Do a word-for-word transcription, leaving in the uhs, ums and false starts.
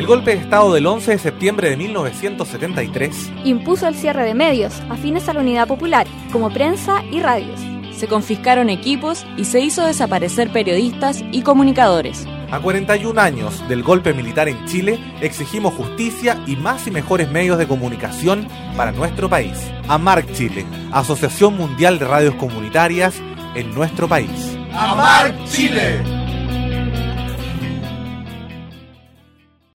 El golpe de Estado del once de septiembre de mil novecientos setenta y tres impuso el cierre de medios afines a la Unidad Popular, como prensa y radios. Se confiscaron equipos y se hizo desaparecer periodistas y comunicadores. A cuarenta y un años del golpe militar en Chile, exigimos justicia y más y mejores medios de comunicación para nuestro país. AMARC Chile, Asociación Mundial de Radios Comunitarias en nuestro país. AMARC Chile.